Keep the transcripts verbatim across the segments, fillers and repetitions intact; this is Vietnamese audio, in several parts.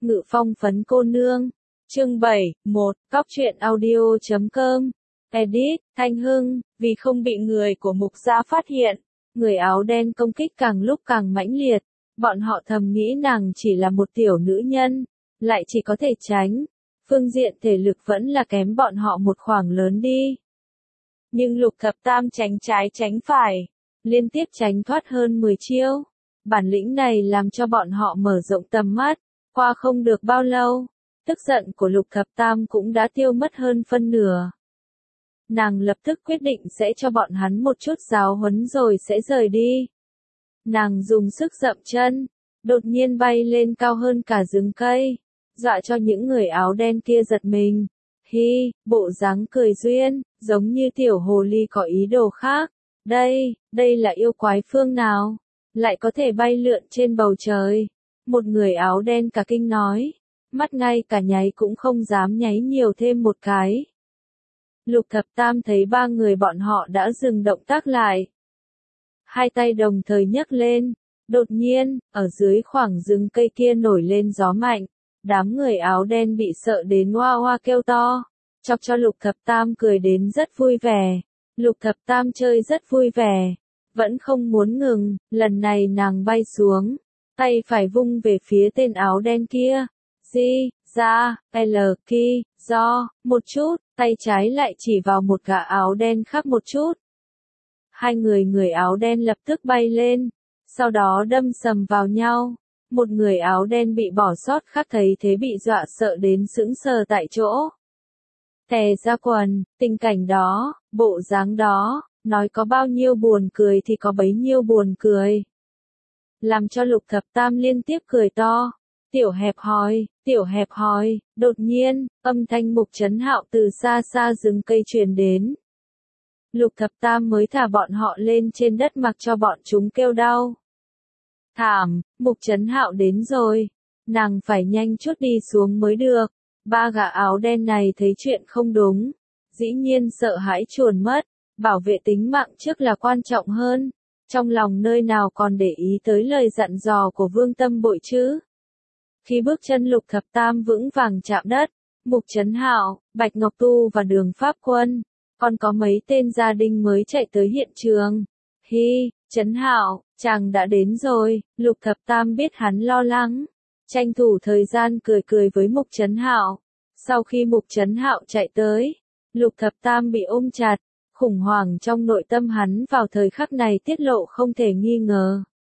Ngự phong phấn cô nương. Chương bảy, một, Cóc truyện audio chấm com. Edit, Thanh Hưng, vì không bị người của Mục gia phát hiện, người áo đen công kích càng lúc càng mãnh liệt. Bọn họ thầm nghĩ nàng chỉ là một tiểu nữ nhân, lại chỉ có thể tránh. Phương diện thể lực vẫn là kém bọn họ một khoảng lớn đi. Nhưng Lục Thập Tam tránh trái tránh phải, liên tiếp tránh thoát hơn mười chiêu. Bản lĩnh này làm cho bọn họ mở rộng tầm mắt. Qua không được bao lâu, tức giận của Lục Thập Tam cũng đã tiêu mất hơn phân nửa. Nàng lập tức quyết định sẽ cho bọn hắn một chút giáo huấn rồi sẽ rời đi. Nàng dùng sức dậm chân, đột nhiên bay lên cao hơn cả rừng cây, dọa cho những người áo đen kia giật mình. Hi, bộ dáng cười duyên, giống như tiểu hồ ly có ý đồ khác. Đây, đây là yêu quái phương nào? Lại có thể bay lượn trên bầu trời. Một người áo đen cả kinh nói, mắt ngay cả nháy cũng không dám nháy nhiều thêm một cái. Lục Thập Tam thấy ba người bọn họ đã dừng động tác lại. Hai tay đồng thời nhấc lên, đột nhiên, ở dưới khoảng rừng cây kia nổi lên gió mạnh. Đám người áo đen bị sợ đến hoa hoa kêu to, chọc cho Lục Thập Tam cười đến rất vui vẻ. Lục Thập Tam chơi rất vui vẻ, vẫn không muốn ngừng, lần này nàng bay xuống, tay phải vung về phía tên áo đen kia. Di, ra, L, ki, do, một chút, tay trái lại chỉ vào một gã áo đen khác một chút. Hai người người áo đen lập tức bay lên, sau đó đâm sầm vào nhau. Một người áo đen bị bỏ sót khác thấy thế bị dọa sợ đến sững sờ tại chỗ. Tè ra quần, tình cảnh đó, bộ dáng đó, nói có bao nhiêu buồn cười thì có bấy nhiêu buồn cười. Làm cho Lục Thập Tam liên tiếp cười to. Tiểu hẹp hòi, tiểu hẹp hòi, đột nhiên, âm thanh Mục Chấn Hạo từ xa xa rừng cây truyền đến. Lục Thập Tam mới thả bọn họ lên trên đất mặc cho bọn chúng kêu đau. Thảm, Mục Chấn Hạo đến rồi, nàng phải nhanh chút đi xuống mới được. Ba gã áo đen này thấy chuyện không đúng, dĩ nhiên sợ hãi chuồn mất, bảo vệ tính mạng trước là quan trọng hơn. Trong lòng nơi nào còn để ý tới lời dặn dò của Vương Tâm Bội chứ. Khi bước chân Lục Thập Tam vững vàng chạm đất, Mục Chấn Hạo, Bạch Ngọc Tu và Đường Pháp Quân, còn có mấy tên gia đình mới chạy tới hiện trường. Hi, Chấn Hạo, chàng đã đến rồi. Lục Thập Tam biết hắn lo lắng, tranh thủ thời gian cười cười với Mục Chấn Hạo. Sau khi Mục Chấn Hạo chạy tới, Lục Thập Tam bị ôm chặt, khủng hoảng trong nội tâm hắn vào thời khắc này tiết lộ không thể nghi ngờ.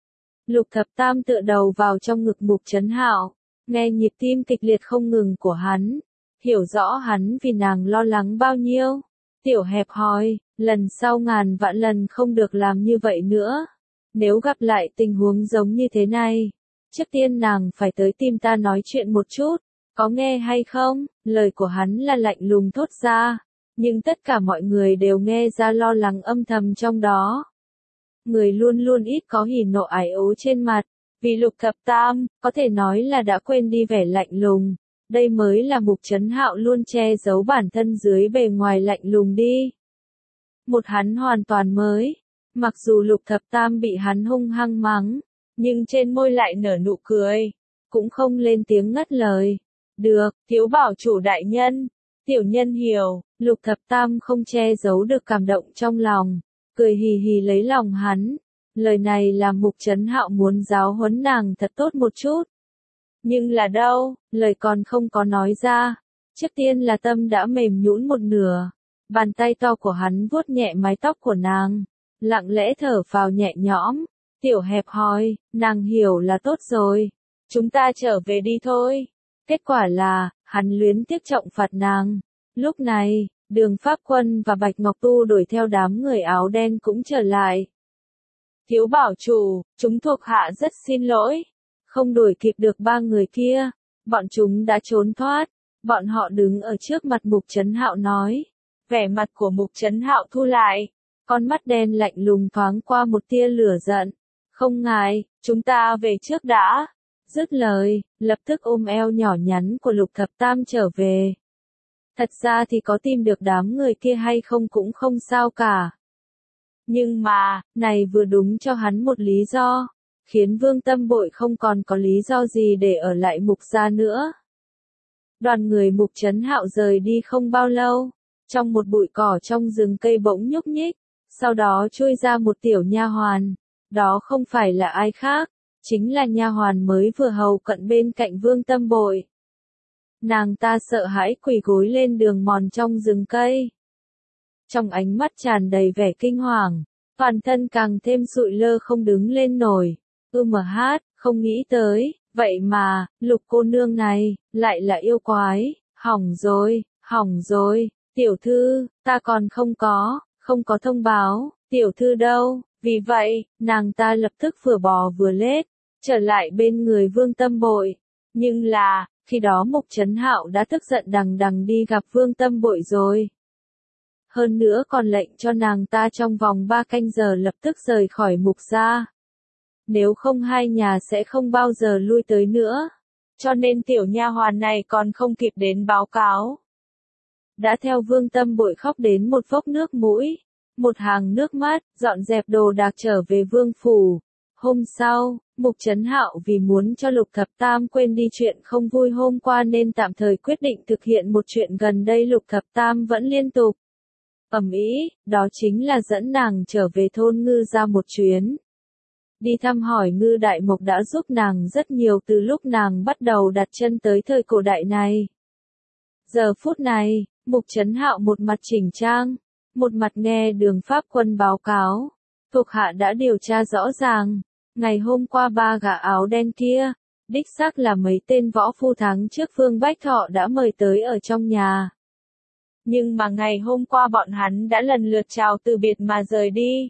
Lục Thập Tam tựa đầu vào trong ngực Mục Chấn Hạo, nghe nhịp tim kịch liệt không ngừng của hắn, hiểu rõ hắn vì nàng lo lắng bao nhiêu. Tiểu hẹp hòi, lần sau ngàn vạn lần không được làm như vậy nữa. Nếu gặp lại tình huống giống như thế này, trước tiên nàng phải tới tìm ta nói chuyện một chút, có nghe hay không? Lời của hắn là lạnh lùng thốt ra, nhưng tất cả mọi người đều nghe ra lo lắng âm thầm trong đó. Người luôn luôn ít có hỉ nộ ái ố trên mặt, vì Lục Thập Tam, có thể nói là đã quên đi vẻ lạnh lùng. Đây mới là Mục Chấn Hạo luôn che giấu bản thân dưới bề ngoài lạnh lùng đi. Một hắn hoàn toàn mới, mặc dù Lục Thập Tam bị hắn hung hăng mắng, nhưng trên môi lại nở nụ cười, cũng không lên tiếng ngắt lời. Được, thiếu bảo chủ đại nhân, tiểu nhân hiểu. Lục Thập Tam không che giấu được cảm động trong lòng, cười hì hì lấy lòng hắn. Lời này là Mục Chấn Hạo muốn giáo huấn nàng thật tốt một chút. Nhưng là đâu, lời còn không có nói ra. Trước tiên là tâm đã mềm nhũn một nửa. Bàn tay to của hắn vuốt nhẹ mái tóc của nàng, lặng lẽ thở phào nhẹ nhõm. Tiểu hẹp hòi, nàng hiểu là tốt rồi. Chúng ta trở về đi thôi. Kết quả là, hắn luyến tiếc trọng phạt nàng. Lúc này, Đường Pháp Quân và Bạch Ngọc Tu đuổi theo đám người áo đen cũng trở lại. Thiếu bảo chủ, chúng thuộc hạ rất xin lỗi. Không đuổi kịp được ba người kia, bọn chúng đã trốn thoát. Bọn họ đứng ở trước mặt Mục Chấn Hạo nói. Vẻ mặt của Mục Chấn Hạo thu lại, con mắt đen lạnh lùng thoáng qua một tia lửa giận. Không ngại, chúng ta về trước đã. Dứt lời, lập tức ôm eo nhỏ nhắn của Lục Thập Tam trở về. Thật ra thì có tìm được đám người kia hay không cũng không sao cả. Nhưng mà, này vừa đúng cho hắn một lý do. khiến Vương Tâm Bội không còn có lý do gì để ở lại Mục gia nữa. Đoàn người Mục Trấn Hạo rời đi không bao lâu, trong một bụi cỏ trong rừng cây bỗng nhúc nhích, sau đó chui ra một tiểu nha hoàn, đó không phải là ai khác, chính là nha hoàn mới vừa hầu cận bên cạnh Vương Tâm Bội. Nàng ta sợ hãi quỳ gối lên đường mòn trong rừng cây. Trong ánh mắt tràn đầy vẻ kinh hoàng, toàn thân càng thêm sụi lơ không đứng lên nổi. Ư mà hát, không nghĩ tới, vậy mà, Lục cô nương này, lại là yêu quái, hỏng rồi, hỏng rồi, tiểu thư, ta còn không có, không có thông báo, tiểu thư đâu, vì vậy, nàng ta lập tức vừa bò vừa lết, trở lại bên người Vương Tâm Bội. Nhưng là, khi đó Mục Trấn Hạo đã tức giận đằng đằng đi gặp Vương Tâm Bội rồi. Hơn nữa còn lệnh cho nàng ta trong vòng ba canh giờ lập tức rời khỏi Mục gia. Nếu không hai nhà sẽ không bao giờ lui tới nữa. Cho nên tiểu nha hoàn này còn không kịp đến báo cáo. Đã theo Vương Tâm Bội khóc đến một vốc nước mũi, một hàng nước mắt, dọn dẹp đồ đạc trở về vương phủ. Hôm sau, Mục Trấn Hạo vì muốn cho Lục Thập Tam quên đi chuyện không vui hôm qua nên tạm thời quyết định thực hiện một chuyện gần đây Lục Thập Tam vẫn liên tục ầm ĩ, đó chính là dẫn nàng trở về thôn Ngư ra một chuyến. Đi thăm hỏi Ngư Đại Mộc đã giúp nàng rất nhiều từ lúc nàng bắt đầu đặt chân tới thời cổ đại này. Giờ phút này, Mục Trấn Hạo một mặt chỉnh trang, một mặt nghe Đường Pháp Quân báo cáo. Thuộc hạ đã điều tra rõ ràng, ngày hôm qua ba gã áo đen kia, đích xác là mấy tên võ phu tháng trước Phương Bách Thọ đã mời tới ở trong nhà. Nhưng mà ngày hôm qua bọn hắn đã lần lượt chào từ biệt mà rời đi.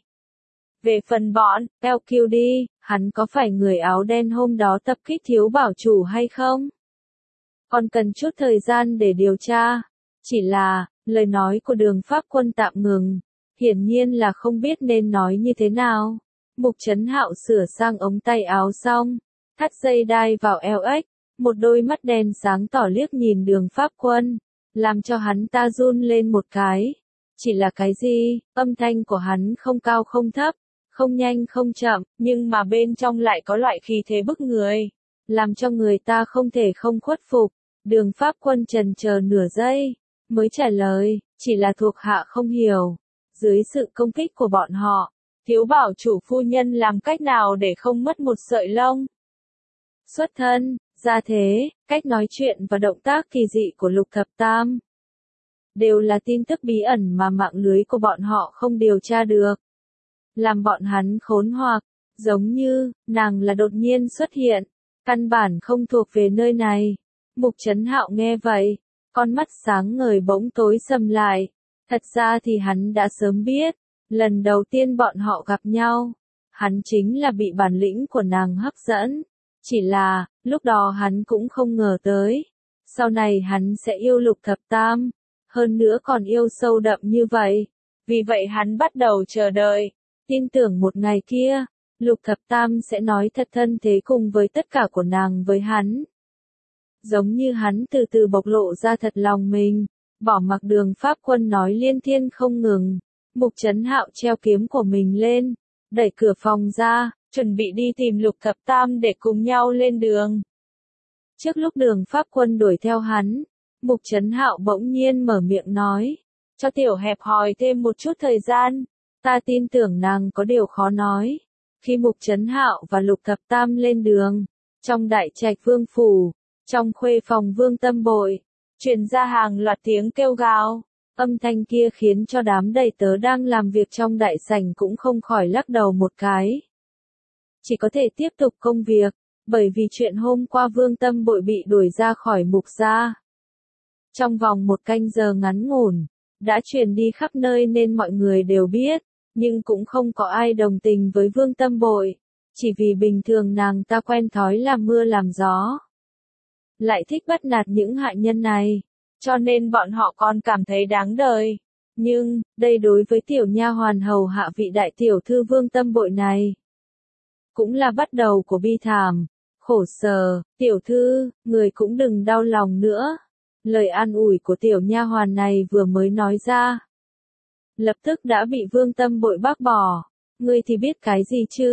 Về phần bọn, eo kiêu đi, hắn có phải người áo đen hôm đó tập kích thiếu bảo chủ hay không? Còn cần chút thời gian để điều tra. Chỉ là, lời nói của Đường Pháp Quân tạm ngừng, hiển nhiên là không biết nên nói như thế nào. Mục Trấn Hạo sửa sang ống tay áo xong, thắt dây đai vào eo ếch, một đôi mắt đen sáng tỏ liếc nhìn Đường Pháp Quân, làm cho hắn ta run lên một cái. Chỉ là cái gì? Âm thanh của hắn không cao không thấp, không nhanh không chậm, nhưng mà bên trong lại có loại khí thế bức người, làm cho người ta không thể không khuất phục. Đường Pháp Quân chần chờ nửa giây, mới trả lời, chỉ là thuộc hạ không hiểu. Dưới sự công kích của bọn họ, thiếu bảo chủ phu nhân làm cách nào để không mất một sợi lông? Xuất thân, gia thế, cách nói chuyện và động tác kỳ dị của Lục Thập Tam đều là tin tức bí ẩn mà mạng lưới của bọn họ không điều tra được. Làm bọn hắn khốn hoặc, giống như, nàng là đột nhiên xuất hiện, căn bản không thuộc về nơi này. Mục Trấn Hạo nghe vậy, con mắt sáng ngời bỗng tối sầm lại. Thật ra thì hắn đã sớm biết, lần đầu tiên bọn họ gặp nhau, hắn chính là bị bản lĩnh của nàng hấp dẫn. Chỉ là, lúc đó hắn cũng không ngờ tới, sau này hắn sẽ yêu Lục Thập Tam, hơn nữa còn yêu sâu đậm như vậy. Vì vậy hắn bắt đầu chờ đợi, tin tưởng một ngày kia, Lục Thập Tam sẽ nói thật thân thế cùng với tất cả của nàng với hắn. Giống như hắn từ từ bộc lộ ra thật lòng mình, bỏ mặc Đường Pháp Quân nói liên thiên không ngừng. Mục Trấn Hạo treo kiếm của mình lên, đẩy cửa phòng ra, chuẩn bị đi tìm Lục Thập Tam để cùng nhau lên đường. Trước lúc Đường Pháp Quân đuổi theo hắn, Mục Trấn Hạo bỗng nhiên mở miệng nói, cho tiểu hẹp hòi thêm một chút thời gian, ta tin tưởng nàng có điều khó nói. Khi Mục Trấn Hạo và Lục Thập Tam lên đường, trong đại trạch vương phủ, trong khuê phòng Vương Tâm Bội, truyền ra hàng loạt tiếng kêu gào. Âm thanh kia khiến cho đám đầy tớ đang làm việc trong đại sảnh cũng không khỏi lắc đầu một cái. Chỉ có thể tiếp tục công việc, bởi vì chuyện hôm qua Vương Tâm Bội bị đuổi ra khỏi Mục gia. Trong vòng một canh giờ ngắn ngủn, đã truyền đi khắp nơi nên mọi người đều biết, nhưng cũng không có ai đồng tình với Vương Tâm Bội, chỉ vì bình thường nàng ta quen thói làm mưa làm gió. Lại thích bắt nạt những hạ nhân này, cho nên bọn họ còn cảm thấy đáng đời. Nhưng, đây đối với tiểu nha hoàn hầu hạ vị đại tiểu thư Vương Tâm Bội này, cũng là bắt đầu của bi thảm, khổ sở. Tiểu thư, người cũng đừng đau lòng nữa. Lời an ủi của tiểu nha hoàn này vừa mới nói ra, lập tức đã bị Vương Tâm Bội bác bỏ. Ngươi thì biết cái gì chứ?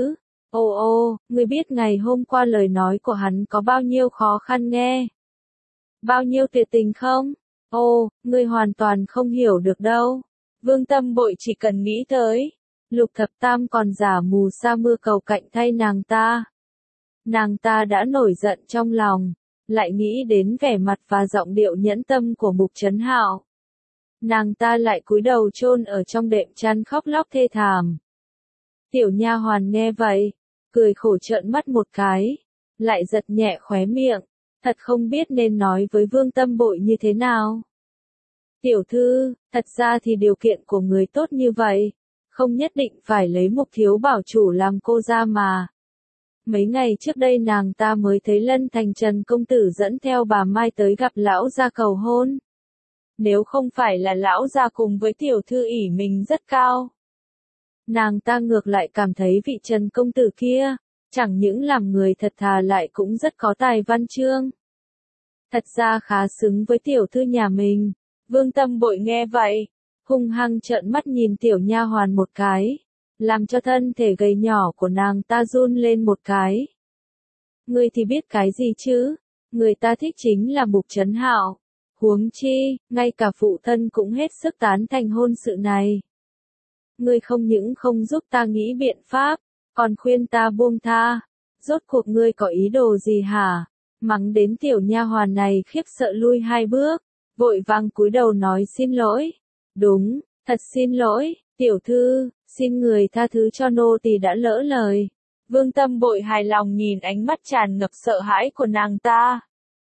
Ô ô, ngươi biết ngày hôm qua lời nói của hắn có bao nhiêu khó khăn nghe? Bao nhiêu tuyệt tình không? Ô, ngươi hoàn toàn không hiểu được đâu. Vương Tâm Bội chỉ cần nghĩ tới, Lục Thập Tam còn giả mù sa mưa cầu cạnh thay nàng ta. Nàng ta đã nổi giận trong lòng, lại nghĩ đến vẻ mặt và giọng điệu nhẫn tâm của Mục Trấn Hạo. Nàng ta lại cúi đầu chôn ở trong đệm chăn khóc lóc thê thảm. Tiểu nha hoàn nghe vậy, cười khổ trợn mắt một cái, lại giật nhẹ khóe miệng, thật không biết nên nói với Vương Tâm Bội như thế nào. Tiểu thư, thật ra thì điều kiện của người tốt như vậy, không nhất định phải lấy Mục thiếu bảo chủ làm cô ra mà. Mấy ngày trước đây nàng ta mới thấy Lân Thành Trần công tử dẫn theo bà Mai tới gặp lão gia cầu hôn. Nếu không phải là lão gia cùng với tiểu thư ỷ mình rất cao, nàng ta ngược lại cảm thấy vị Trần công tử kia, chẳng những làm người thật thà lại cũng rất có tài văn chương. Thật ra khá xứng với tiểu thư nhà mình. Vương Tâm Bội nghe vậy, hung hăng trợn mắt nhìn tiểu nha hoàn một cái, làm cho thân thể gầy nhỏ của nàng ta run lên một cái. Ngươi thì biết cái gì chứ? Người ta thích chính là Mục Trấn Hạo. Huống chi, ngay cả phụ thân cũng hết sức tán thành hôn sự này. Ngươi không những không giúp ta nghĩ biện pháp, còn khuyên ta buông tha. Rốt cuộc ngươi có ý đồ gì hả? Mắng đến tiểu nha hoàn này khiếp sợ lui hai bước, vội vàng cúi đầu nói xin lỗi. Đúng, thật xin lỗi, tiểu thư, xin người tha thứ cho nô tỳ đã lỡ lời. Vương Tâm Bội hài lòng nhìn ánh mắt tràn ngập sợ hãi của nàng ta.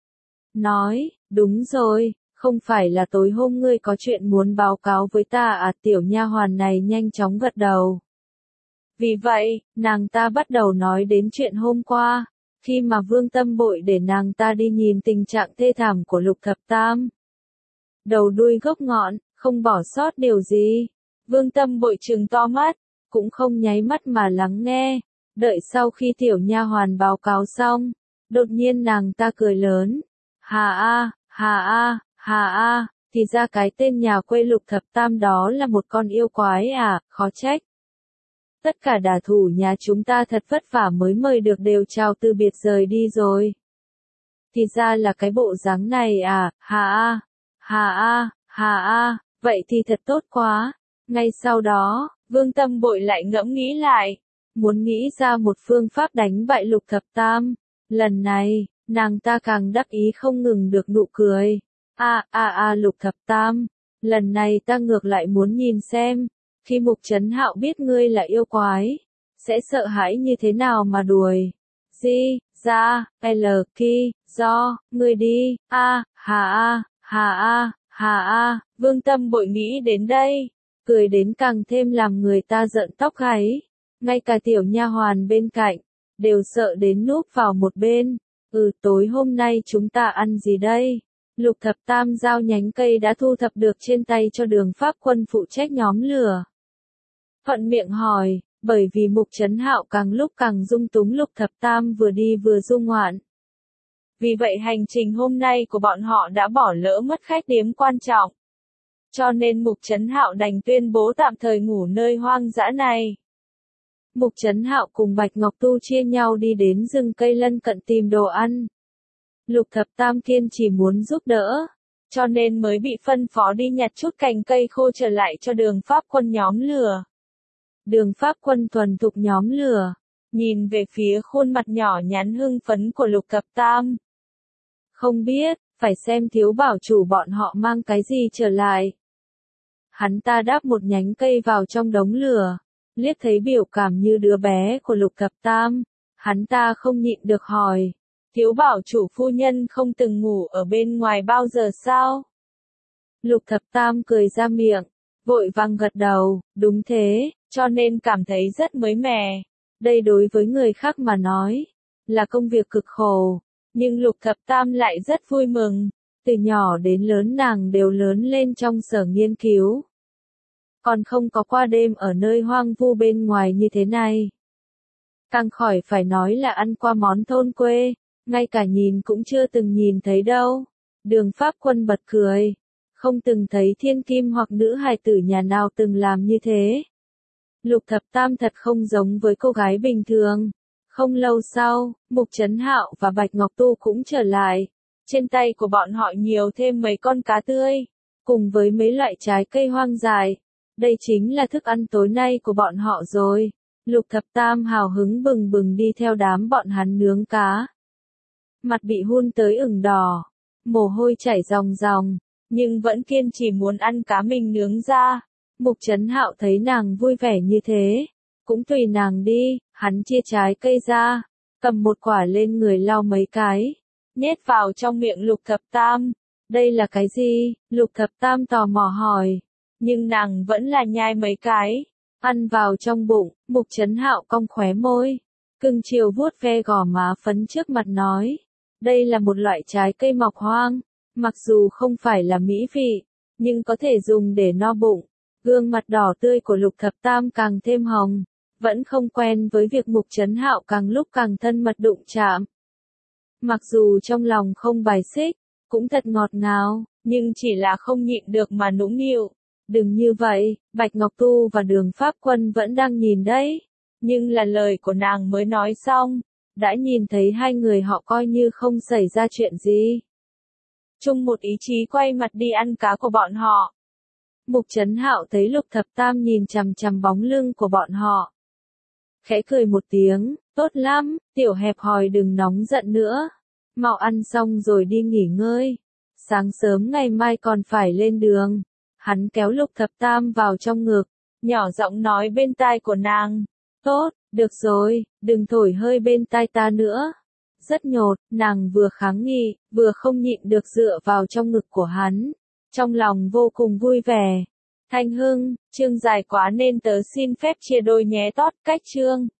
Nói, đúng rồi, không phải là tối hôm ngươi có chuyện muốn báo cáo với ta à? Tiểu nha hoàn này nhanh chóng gật đầu. Vì vậy, nàng ta bắt đầu nói đến chuyện hôm qua, khi mà Vương Tâm Bội để nàng ta đi nhìn tình trạng thê thảm của Lục Thập Tam. Đầu đuôi gốc ngọn, không bỏ sót điều gì. Vương Tâm Bội trừng to mắt, cũng không nháy mắt mà lắng nghe. Đợi sau khi tiểu nha hoàn báo cáo xong, đột nhiên nàng ta cười lớn. Hà a, hà a, hà a, thì ra cái tên nhà quê Lục Thập Tam đó là một con yêu quái à, khó trách. Tất cả đả thủ nhà chúng ta thật vất vả mới mời được đều chào từ biệt rời đi rồi. Thì ra là cái bộ dáng này à, hà a, hà a, hà a, vậy thì thật tốt quá. Ngay sau đó, Vương Tâm Bội lại ngẫm nghĩ lại, muốn nghĩ ra một phương pháp đánh bại Lục Thập Tam. Lần này, nàng ta càng đắc ý không ngừng được nụ cười. A a a Lục Thập Tam, lần này ta ngược lại muốn nhìn xem, khi Mục Trấn Hạo biết ngươi là yêu quái, sẽ sợ hãi như thế nào mà đuổi. Di, ra, L, Ki, do, ngươi đi, a, hà a, hà a, hà a, Vương Tâm Bội nghĩ đến đây, cười đến càng thêm làm người ta giận tóc gáy. Ngay cả tiểu nha hoàn bên cạnh, đều sợ đến núp vào một bên. Ừ, tối hôm nay chúng ta ăn gì đây? Lục Thập Tam giao nhánh cây đã thu thập được trên tay cho Đường Pháp Quân phụ trách nhóm lửa. Thuận miệng hỏi, bởi vì Mục Trấn Hạo càng lúc càng dung túng Lục Thập Tam vừa đi vừa du ngoạn. Vì vậy hành trình hôm nay của bọn họ đã bỏ lỡ mất khách điếm quan trọng. Cho nên Mục Trấn Hạo đành tuyên bố tạm thời ngủ nơi hoang dã này. Mục Trấn Hạo cùng Bạch Ngọc Tu chia nhau đi đến rừng cây lân cận tìm đồ ăn. Lục Thập Tam kiên chỉ muốn giúp đỡ, cho nên mới bị phân phó đi nhặt chút cành cây khô trở lại cho Đường Pháp Quân nhóm lửa. Đường Pháp Quân thuần thục nhóm lửa, nhìn về phía khuôn mặt nhỏ nhắn hưng phấn của Lục Thập Tam. Không biết, phải xem thiếu bảo chủ bọn họ mang cái gì trở lại. Hắn ta đáp một nhánh cây vào trong đống lửa, liếc thấy biểu cảm như đứa bé của Lục Thập Tam, hắn ta không nhịn được hỏi, thiếu bảo chủ phu nhân không từng ngủ ở bên ngoài bao giờ sao? Lục Thập Tam cười ra miệng, vội vàng gật đầu, đúng thế, cho nên cảm thấy rất mới mẻ. Đây đối với người khác mà nói, là công việc cực khổ, nhưng Lục Thập Tam lại rất vui mừng, từ nhỏ đến lớn nàng đều lớn lên trong sở nghiên cứu. Còn không có qua đêm ở nơi hoang vu bên ngoài như thế này. Càng khỏi phải nói là ăn qua món thôn quê, ngay cả nhìn cũng chưa từng nhìn thấy đâu. Đường Pháp Quân bật cười, không từng thấy thiên kim hoặc nữ hài tử nhà nào từng làm như thế. Lục Thập Tam thật không giống với cô gái bình thường, Không lâu sau, Mục Trấn Hạo và Bạch Ngọc Tu cũng trở lại. Trên tay của bọn họ nhiều thêm mấy con cá tươi, cùng với mấy loại trái cây hoang dại. Đây chính là thức ăn tối nay của bọn họ rồi. Lục Thập Tam hào hứng bừng bừng đi theo đám bọn hắn nướng cá. Mặt bị hun tới ửng đỏ, mồ hôi chảy ròng ròng, nhưng vẫn kiên trì muốn ăn cá mình nướng ra. Mục Trấn Hạo thấy nàng vui vẻ như thế, cũng tùy nàng đi, hắn chia trái cây ra, cầm một quả lên người lau mấy cái, nhét vào trong miệng Lục Thập Tam. Đây là cái gì? Lục Thập Tam tò mò hỏi, nhưng nàng vẫn là nhai mấy cái, ăn vào trong bụng. Mục Trấn Hạo cong khóe môi, cưng chiều vuốt ve gò má phấn trước mặt nói, đây là một loại trái cây mọc hoang, mặc dù không phải là mỹ vị, nhưng có thể dùng để no bụng. Gương mặt đỏ tươi của Lục Thập Tam càng thêm hồng, vẫn không quen với việc Mục Trấn Hạo càng lúc càng thân mật đụng chạm. Mặc dù trong lòng không bài xích, cũng thật ngọt ngào, nhưng chỉ là không nhịn được mà nũng nịu. Đừng như vậy, Bạch Ngọc Tu và Đường Pháp Quân vẫn đang nhìn đấy. Nhưng là lời của nàng mới nói xong, đã nhìn thấy hai người họ coi như không xảy ra chuyện gì. Chung một ý chí quay mặt đi ăn cá của bọn họ. Mục Trấn Hạo thấy Lục Thập Tam nhìn chằm chằm bóng lưng của bọn họ. Khẽ cười một tiếng, tốt lắm, tiểu hẹp hòi đừng nóng giận nữa. Mau ăn xong rồi đi nghỉ ngơi. Sáng sớm ngày mai còn phải lên đường. Hắn kéo Lục Thập Tam vào trong ngực, nhỏ giọng nói bên tai của nàng. Tốt, được rồi, đừng thổi hơi bên tai ta nữa. Rất nhột, nàng vừa kháng nghị, vừa không nhịn được dựa vào trong ngực của hắn. Trong lòng vô cùng vui vẻ. Thanh Hưng, chương dài quá nên tớ xin phép chia đôi nhé tót cách chương.